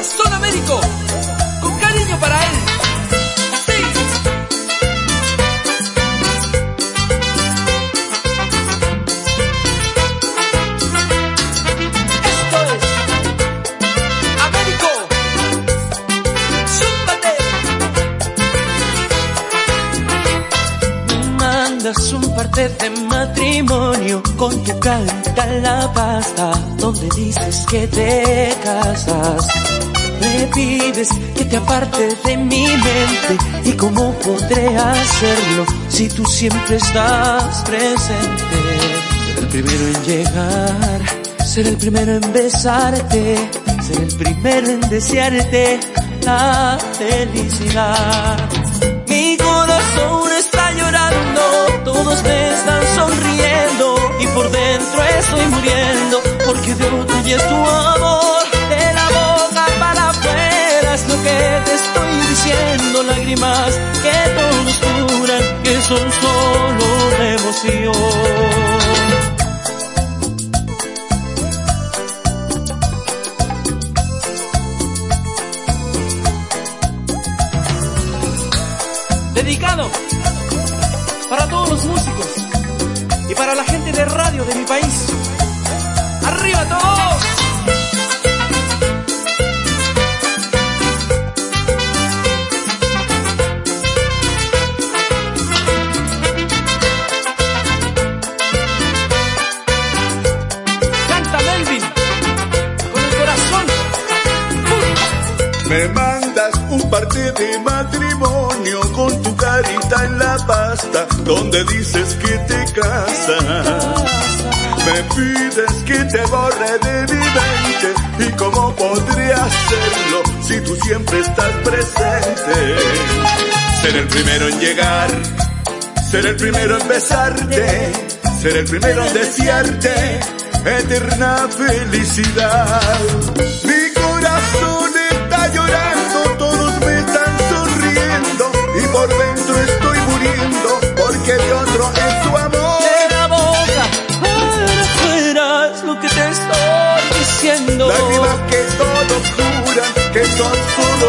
corazón Américo, con cariño para él. Sí. Esto es Américo, súbate. Me mandas un parte de matrimonio con tu carita en la pasta, donde dices que te casas. Me pides que te aparte de mi mente, y cómo podré hacerlo si tú siempre estás presente. Ser el primero en llegar, ser el primero en besarte, ser el primero en desearte la felicidad. Mi corazón está llorando, todos me están sonriendo, y por dentro estoy muriendo, porque de otro y es tu amor. De la boca para afuera es lo que te estoy diciendo, lágrimas que todos juran que son solo de emoción. Dedicado para todos los músicos y para la gente de radio de mi país. ¡Arriba todos! Canta Melvin con el corazón. Me mandas un parte de matrimonio con tu carita en la pasta, donde dices que te casas. Me pides que te borre de mi mente, y cómo podría hacerlo si tú siempre estás presente. Ser el primero en llegar, ser el primero en besarte, ser el primero en desearte eterna felicidad. Mi corazón está llorando, todos me están sonriendo, y por dentro estoy muriendo, porque de otro es tu amor. De la boca para afuera es lo que te estoy diciendo, Lágrimas que todos juran que son solo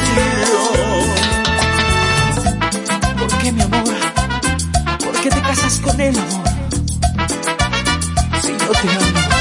devoción. ¿por qué, mi amor? ¿Por qué te casas con él, amor? Si no te amo.